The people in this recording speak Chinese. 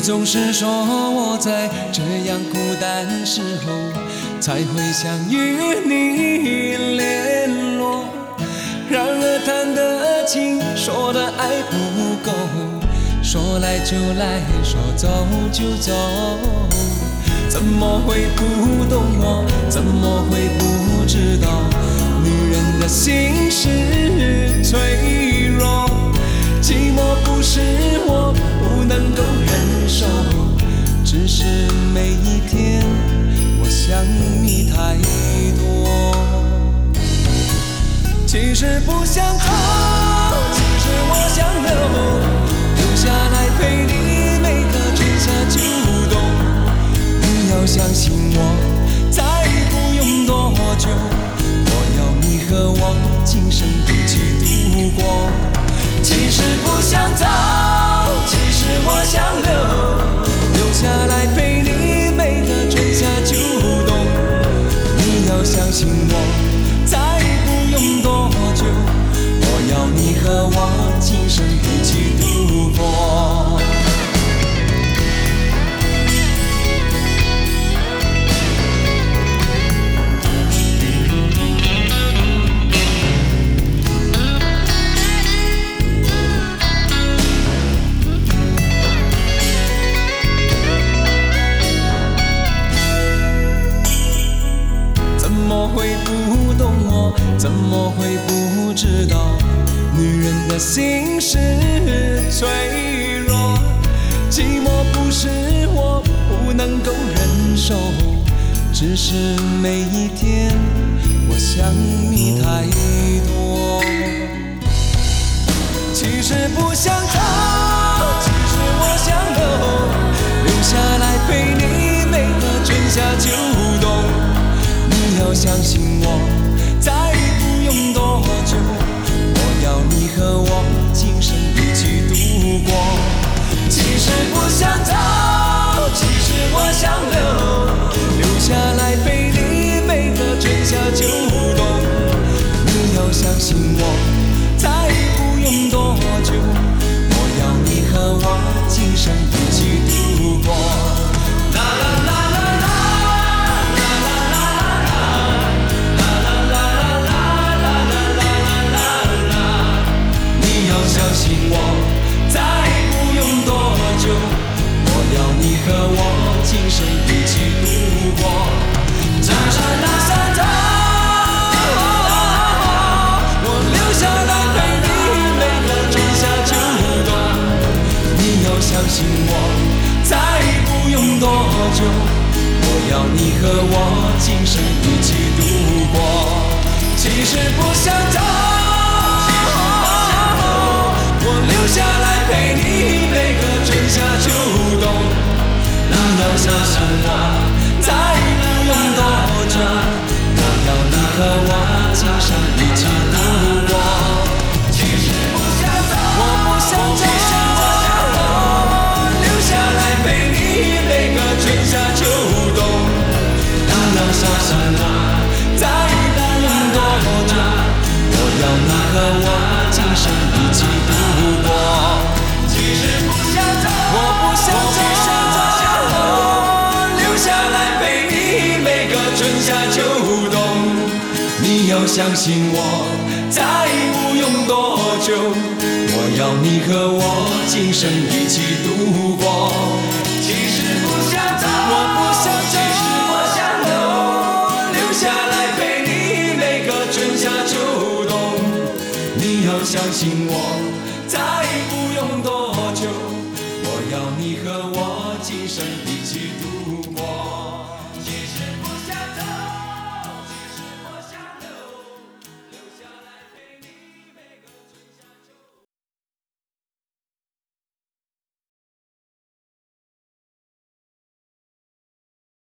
总是说我在这样孤单时候才会想与你联络，然而谈的情，说的爱不够，说来就来，说走就走，怎么会不懂我？怎么会不知道？女人的心是脆弱，寂寞不是我不能够忍受，只是每一天我想你太多。其实不想走，其实我想留下来陪你每个春夏秋冬。你要相信我，再不用多久，我要你和我今生一起度过。其实不想走，其实我想留下来陪你每个春夏秋冬。你要相信我，再不用多久，我要你和我今生一起度过。怎么会不知道？女人的心是脆弱，寂寞不是我不能够忍受，只是每一天我想你太多。其实不想走，其实我想留下来陪你每个春夏秋冬。你要相信我，再不用多久，我要你和我今生一起度过。其实不想走，其实我想留下来陪你每个春夏秋冬。你要相信我，再不用多久，我要你和我今生一起度过。啦啦啦啦啦。相信我，再不用多久，我要你和我今生一起度过。只是不想走，我留下来陪你每个春夏秋冬。你要相信我，再不用多久，我要你和我今生一起度过。其实不想走，我留下来陪你每个春夏秋冬。你要相信我，再不用多久，我要你和我今生一起度过。其实不想走，我不想走，留下来陪你每个春夏秋冬。你要相信我，再不用多久，我要你和我今生一起度过。其实不想走，我不想走，留下来陪你每个春夏秋冬。你要相信我，再不用多久，我要你和我今生一起度过。其实不想走，我不想走，其实我想留下来陪你每个春夏秋冬。你要相信我，在